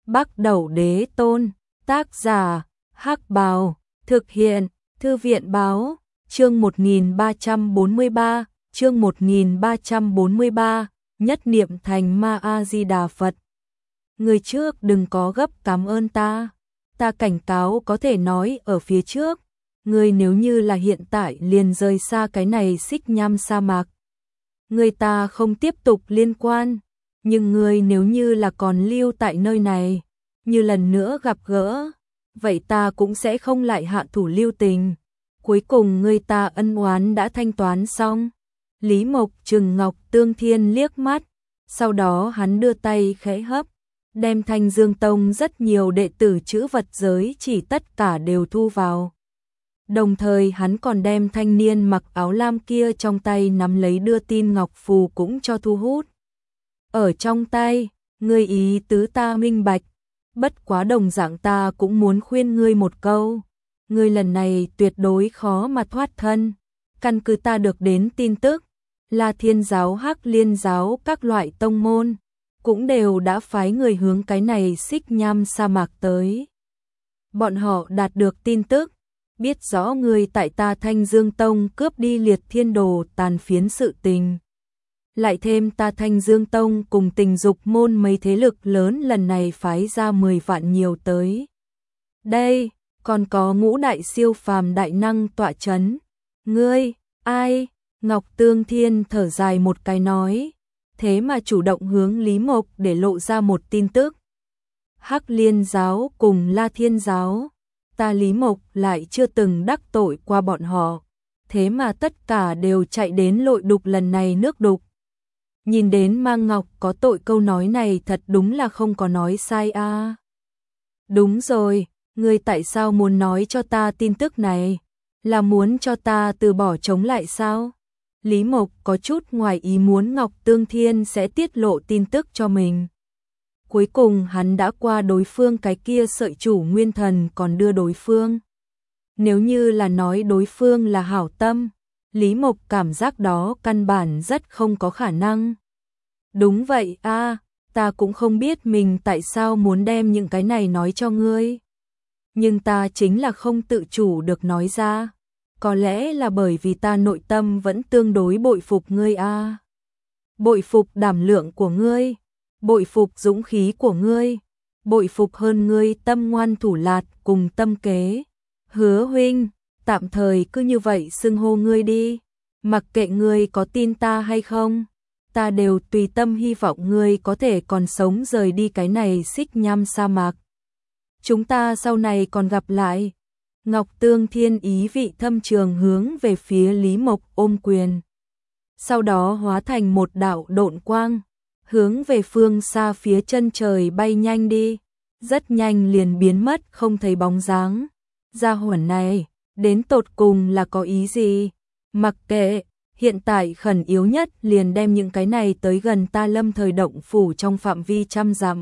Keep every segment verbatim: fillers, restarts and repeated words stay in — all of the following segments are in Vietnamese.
Bắc Đẩu Đế Tôn, tác giả, Hắc Bào, thực hiện, Thư viện Báo, chương một nghìn ba trăm bốn mươi ba, chương một nghìn ba trăm bốn mươi ba, nhất niệm thành ma A-di-đà Phật. Người trước đừng có gấp cảm ơn ta, ta cảnh cáo có thể nói ở phía trước, người nếu như là hiện tại liền rời xa cái này xích nham sa mạc. Người ta không tiếp tục liên quan, nhưng người nếu như là còn lưu tại nơi này, như lần nữa gặp gỡ, vậy ta cũng sẽ không lại hạ thủ lưu tình. Cuối cùng người ta ân oán đã thanh toán xong. Lý Mộc trừng Ngọc Tương Thiên liếc mắt, sau đó hắn đưa tay khẽ hấp, đem Thanh Dương Tông rất nhiều đệ tử chữ vật giới chỉ tất cả đều thu vào. Đồng thời hắn còn đem thanh niên mặc áo lam kia trong tay nắm lấy đưa tin ngọc phù cũng cho thu hút. Ở trong tay, ngươi ý tứ ta minh bạch, bất quá đồng dạng ta cũng muốn khuyên ngươi một câu. Ngươi lần này tuyệt đối khó mà thoát thân, căn cứ ta được đến tin tức, là Thiên giáo Hắc Liên giáo các loại tông môn, cũng đều đã phái người hướng cái này xích nham sa mạc tới. Bọn họ đạt được tin tức, biết rõ người tại ta Thanh Dương Tông cướp đi Liệt Thiên Đồ tàn phiến sự tình. Lại thêm ta Thanh Dương Tông cùng Tình Dục môn mấy thế lực lớn lần này phái ra mười vạn nhiều tới. Đây, còn có ngũ đại siêu phàm đại năng tọa chấn. Ngươi, ai? Ngọc Tương Thiên thở dài một cái nói, thế mà chủ động hướng Lý Mộc để lộ ra một tin tức. Hắc Liên giáo cùng La Thiên giáo, ta Lý Mộc lại chưa từng đắc tội qua bọn họ, thế mà tất cả đều chạy đến lội đục lần này nước đục. Nhìn đến Mang Ngọc có tội câu nói này thật đúng là không có nói sai a. À. Đúng rồi, ngươi tại sao muốn nói cho ta tin tức này? Là muốn cho ta từ bỏ chống lại sao? Lý Mộc có chút ngoài ý muốn Ngọc Tương Thiên sẽ tiết lộ tin tức cho mình. Cuối cùng hắn đã qua đối phương cái kia sợi chủ nguyên thần còn đưa đối phương. Nếu như là nói đối phương là hảo tâm, Lý Mộc cảm giác đó căn bản rất không có khả năng. Đúng vậy a, à, ta cũng không biết mình tại sao muốn đem những cái này nói cho ngươi. Nhưng ta chính là không tự chủ được nói ra. Có lẽ là bởi vì ta nội tâm vẫn tương đối bội phục ngươi a. À. Bội phục đảm lượng của ngươi, bội phục dũng khí của ngươi, bội phục hơn ngươi tâm ngoan thủ lạt cùng tâm kế. Hứa huynh, tạm thời cứ như vậy xưng hô ngươi đi, mặc kệ ngươi có tin ta hay không, ta đều tùy tâm hy vọng ngươi có thể còn sống rời đi cái này xích nham sa mạc. Chúng ta sau này còn gặp lại. Ngọc Tương Thiên ý vị thâm trường hướng về phía Lý Mộc ôm quyền. Sau đó hóa thành một đạo độn quang, hướng về phương xa phía chân trời bay nhanh đi, rất nhanh liền biến mất không thấy bóng dáng. Gia hỏa này, đến tột cùng là có ý gì? Mặc kệ, hiện tại khẩn yếu nhất liền đem những cái này tới gần ta Lâm Thời động phủ trong phạm vi trăm dặm.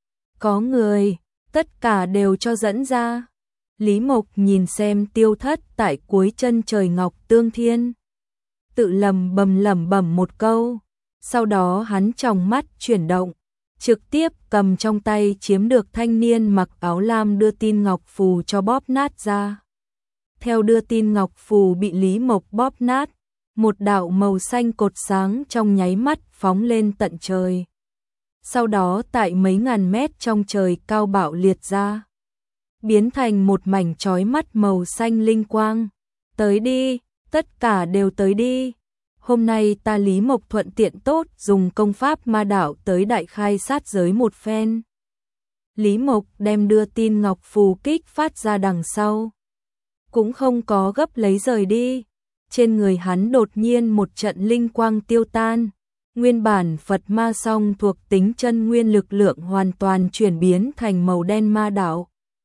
Có người, tất cả đều cho dẫn ra. Lý Mộc nhìn xem tiêu thất tại cuối chân trời Ngọc Tương Thiên, tự lầm bầm lẩm bẩm một câu, sau đó hắn tròng mắt chuyển động, trực tiếp cầm trong tay chiếm được thanh niên mặc áo lam đưa tin ngọc phù cho bóp nát ra. Theo đưa tin ngọc phù bị Lý Mộc bóp nát, một đạo màu xanh cột sáng trong nháy mắt phóng lên tận trời. Sau đó tại mấy ngàn mét trong trời cao bạo liệt ra, biến thành một mảnh chói mắt màu xanh linh quang. Tới đi, tất cả đều tới đi. Hôm nay ta Lý Mộc thuận tiện tốt dùng công pháp ma đạo tới đại khai sát giới một phen. Lý Mộc đem đưa tin ngọc phù kích phát ra đằng sau, cũng không có gấp lấy rời đi. Trên người hắn đột nhiên một trận linh quang tiêu tan, nguyên bản Phật ma song thuộc tính chân nguyên lực lượng hoàn toàn chuyển biến thành màu đen ma đạo.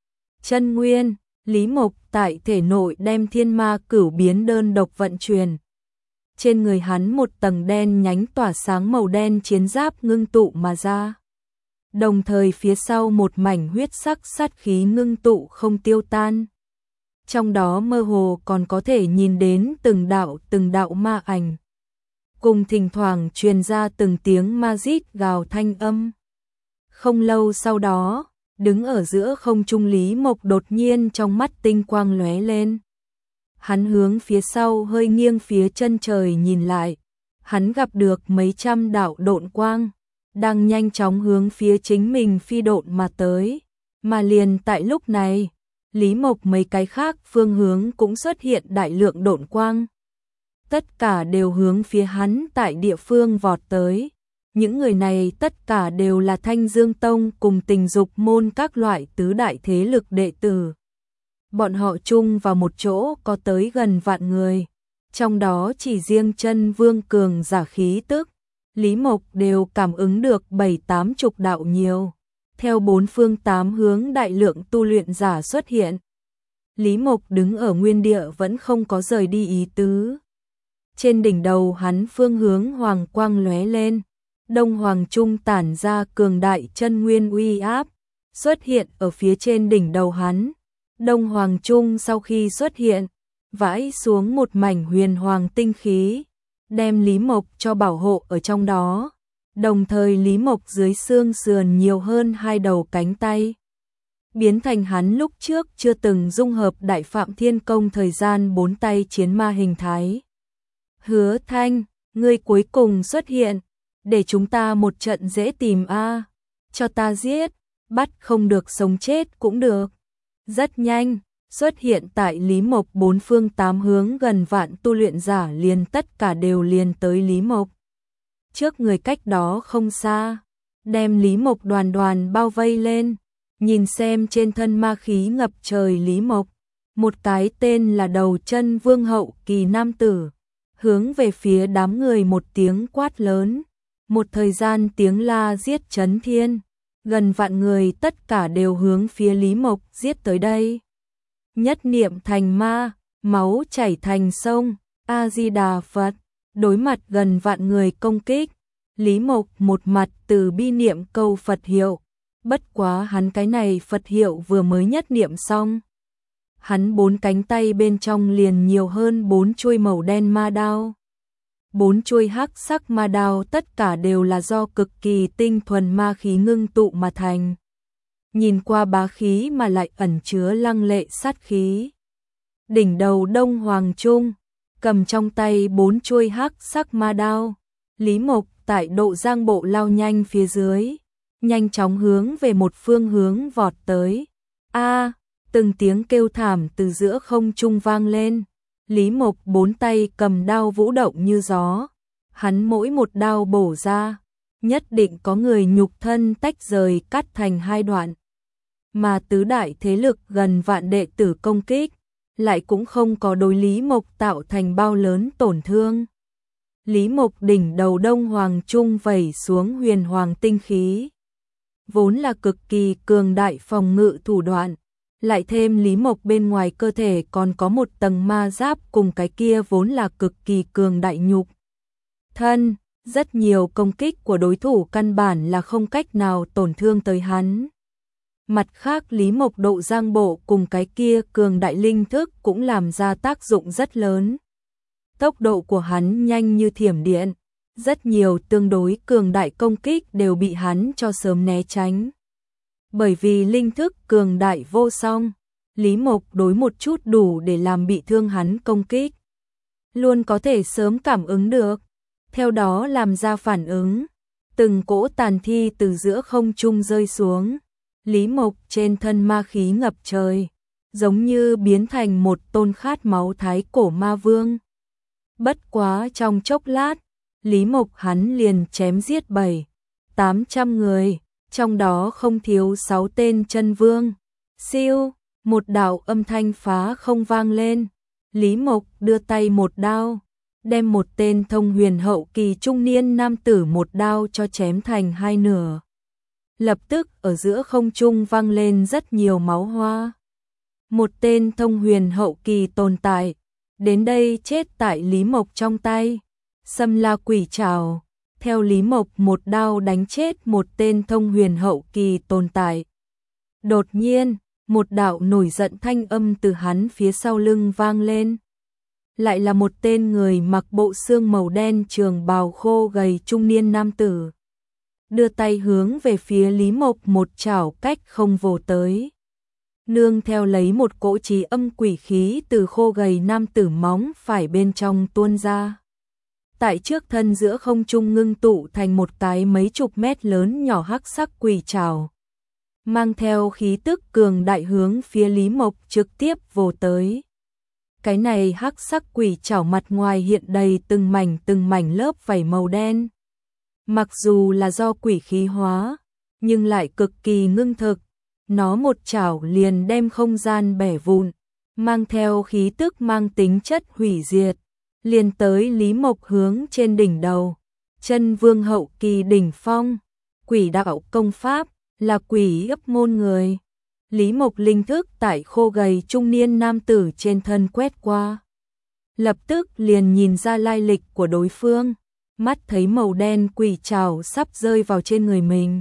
Chân nguyên, Lý Mộc tại thể nội đem thiên ma cửu biến đơn độc vận chuyển. Trên người hắn một tầng đen nhánh tỏa sáng màu đen chiến giáp ngưng tụ mà ra. Đồng thời phía sau một mảnh huyết sắc sát khí ngưng tụ không tiêu tan. Trong đó mơ hồ còn có thể nhìn đến từng đạo từng đạo ma ảnh. Cùng thỉnh thoảng truyền ra từng tiếng ma rít gào thanh âm. Không lâu sau đó, Đứng ở giữa không trung Lý Mộc đột nhiên trong mắt tinh quang lóe lên. Hắn hướng phía sau hơi nghiêng phía chân trời nhìn lại. Hắn gặp được mấy trăm đạo độn quang, đang nhanh chóng hướng phía chính mình phi độn mà tới. Mà liền tại lúc này, Lý Mộc mấy cái khác phương hướng cũng xuất hiện đại lượng độn quang. Tất cả đều hướng phía hắn tại địa phương vọt tới. Những người này tất cả đều là Thanh Dương Tông cùng Tình Dục môn các loại tứ đại thế lực đệ tử. Bọn họ chung vào một chỗ có tới gần vạn người. Trong đó chỉ riêng chân vương cường giả khí tức, Lý Mộc đều cảm ứng được bảy tám chục đạo nhiều. Theo bốn phương tám hướng đại lượng tu luyện giả xuất hiện. Lý Mộc đứng ở nguyên địa vẫn không có rời đi ý tứ. Trên đỉnh đầu hắn phương hướng hoàng quang lóe lên. Đông Hoàng Trung tản ra cường đại chân nguyên uy áp, xuất hiện ở phía trên đỉnh đầu hắn. Đông Hoàng Trung sau khi xuất hiện, vãi xuống một mảnh huyền hoàng tinh khí, đem Lý Mộc cho bảo hộ ở trong đó. Đồng thời Lý Mộc dưới xương sườn nhiều hơn hai đầu cánh tay, biến thành hắn lúc trước chưa từng dung hợp Đại Phạm Thiên Công thời gian bốn tay chiến ma hình thái. Hứa Thanh, ngươi cuối cùng xuất hiện, để chúng ta một trận dễ tìm a, cho ta giết, bắt không được sống chết cũng được. Rất nhanh, xuất hiện tại Lý Mộc bốn phương tám hướng gần vạn tu luyện giả liền tất cả đều liền tới Lý Mộc. Trước người cách đó không xa, đem Lý Mộc đoàn đoàn bao vây lên, nhìn xem trên thân ma khí ngập trời Lý Mộc, một cái tên là Đầu Chân Vương hậu kỳ nam tử, hướng về phía đám người một tiếng quát lớn, một thời gian tiếng la giết chấn thiên, gần vạn người tất cả đều hướng phía Lý Mộc giết tới đây. Nhất niệm thành ma, máu chảy thành sông, A-di-đà Phật, đối mặt gần vạn người công kích, Lý Mộc một mặt từ bi niệm câu Phật hiệu, bất quá hắn cái này Phật hiệu vừa mới nhất niệm xong. Hắn bốn cánh tay bên trong liền nhiều hơn bốn chuôi màu đen ma đao. Bốn chuôi hắc sắc ma đao tất cả đều là do cực kỳ tinh thuần ma khí ngưng tụ mà thành. Nhìn qua bá khí mà lại ẩn chứa lăng lệ sát khí. Đỉnh đầu Đông Hoàng Trung, cầm trong tay bốn chuôi hắc sắc ma đao. Lý Mộc tại độ giang bộ lao nhanh phía dưới, nhanh chóng hướng về một phương hướng vọt tới. A, từng tiếng kêu thảm từ giữa không trung vang lên. Lý Mộc bốn tay cầm đao vũ động như gió, hắn mỗi một đao bổ ra, nhất định có người nhục thân tách rời cắt thành hai đoạn. Mà tứ đại thế lực gần vạn đệ tử công kích, lại cũng không có đối Lý Mộc tạo thành bao lớn tổn thương. Lý Mộc đỉnh đầu Đông Hoàng Trung vẩy xuống huyền hoàng tinh khí, vốn là cực kỳ cường đại phòng ngự thủ đoạn. Lại thêm Lý Mộc bên ngoài cơ thể còn có một tầng ma giáp cùng cái kia vốn là cực kỳ cường đại nhục thân, rất nhiều công kích của đối thủ căn bản là không cách nào tổn thương tới hắn. Mặt khác Lý Mộc độ giang bộ cùng cái kia cường đại linh thức cũng làm ra tác dụng rất lớn. Tốc độ của hắn nhanh như thiểm điện, rất nhiều tương đối cường đại công kích đều bị hắn cho sớm né tránh. Bởi vì linh thức cường đại vô song, Lý Mộc đối một chút đủ để làm bị thương hắn công kích. Luôn có thể sớm cảm ứng được, theo đó làm ra phản ứng. Từng cỗ tàn thi từ giữa không trung rơi xuống. Lý Mộc trên thân ma khí ngập trời, giống như biến thành một tôn khát máu thái cổ ma vương. Bất quá trong chốc lát, Lý Mộc hắn liền chém giết bảy, tám trăm người. Trong đó không thiếu sáu tên chân vương. Siêu, một đạo âm thanh phá không vang lên. Lý Mộc đưa tay một đao, đem một tên thông huyền hậu kỳ trung niên nam tử một đao cho chém thành hai nửa. Lập tức ở giữa không trung vang lên rất nhiều máu hoa. Một tên thông huyền hậu kỳ tồn tại, đến đây chết tại Lý Mộc trong tay. Xâm La Quỷ Trảo. Theo Lý Mộc một đao đánh chết một tên thông huyền hậu kỳ tồn tại. Đột nhiên, một đạo nổi giận thanh âm từ hắn phía sau lưng vang lên. Lại là một tên người mặc bộ xương màu đen trường bào khô gầy trung niên nam tử. đưa tay hướng về phía Lý Mộc một chảo cách không vồ tới. Nương theo lấy một cỗ trí âm quỷ khí từ khô gầy nam tử móng phải bên trong tuôn ra. Tại trước thân giữa không trung ngưng tụ thành một cái mấy chục mét lớn nhỏ hắc sắc quỷ trảo, mang theo khí tức cường đại hướng phía Lý Mộc trực tiếp vồ tới. Cái này hắc sắc quỷ trảo mặt ngoài hiện đầy từng mảnh từng mảnh lớp vảy màu đen. Mặc dù là do quỷ khí hóa, nhưng lại cực kỳ ngưng thực. Nó một chảo liền đem không gian bẻ vụn, mang theo khí tức mang tính chất hủy diệt, liền tới Lý Mộc hướng trên đỉnh đầu. Chân vương hậu kỳ đỉnh phong, quỷ đạo công pháp, là quỷ ấp môn người. Lý Mộc linh thức tại khô gầy trung niên nam tử trên thân quét qua. Lập tức liền nhìn ra lai lịch của đối phương, mắt thấy màu đen quỷ trảo sắp rơi vào trên người mình.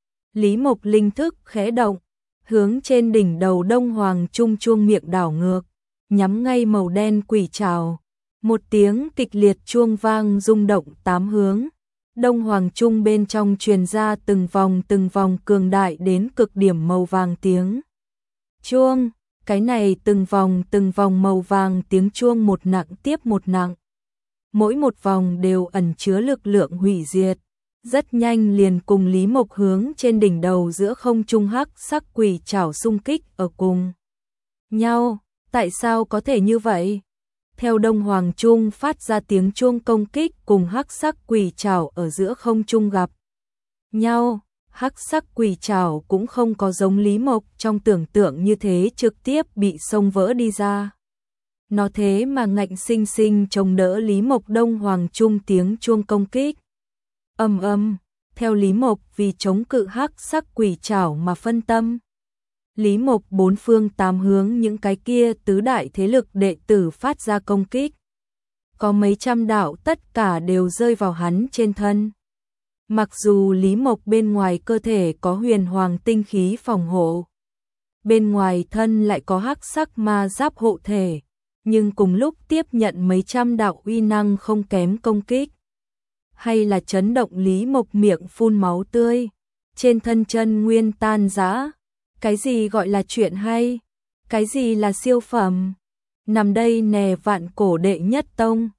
Lý Mộc linh thức khẽ động, hướng trên đỉnh đầu Đông Hoàng Trung chuông miệng đảo ngược, nhắm ngay màu đen quỷ trảo. Một tiếng kịch liệt chuông vang rung động tám hướng. Đông Hoàng Trung bên trong truyền ra từng vòng từng vòng cường đại đến cực điểm màu vàng tiếng chuông. Cái này từng vòng từng vòng màu vàng tiếng chuông một nặng tiếp một nặng. Mỗi một vòng đều ẩn chứa lực lượng hủy diệt. Rất nhanh liền cùng Lý Mộc hướng trên đỉnh đầu giữa không trung hắc sắc quỷ trảo xung kích ở cùng nhau. Tại sao có thể như vậy? Theo Đông Hoàng Trung phát ra tiếng chuông công kích cùng hắc sắc quỷ trảo ở giữa không trung gặp nhau, hắc sắc quỷ trảo cũng không có giống Lý Mộc trong tưởng tượng như thế trực tiếp bị xông vỡ đi ra. Nó thế mà ngạnh sinh sinh chống đỡ Lý Mộc Đông Hoàng Trung tiếng chuông công kích. Ầm ầm, theo Lý Mộc vì chống cự hắc sắc quỷ trảo mà phân tâm. Lý Mộc bốn phương tám hướng những cái kia tứ đại thế lực đệ tử phát ra công kích. Có mấy trăm đạo tất cả đều rơi vào hắn trên thân. Mặc dù Lý Mộc bên ngoài cơ thể có huyền hoàng tinh khí phòng hộ, bên ngoài thân lại có hắc sắc ma giáp hộ thể, nhưng cùng lúc tiếp nhận mấy trăm đạo uy năng không kém công kích. Hay là chấn động Lý Mộc miệng phun máu tươi, trên thân chân nguyên tan rã. Cái gì gọi là chuyện hay? Cái gì là siêu phẩm? Nằm đây nè vạn cổ đệ nhất tông.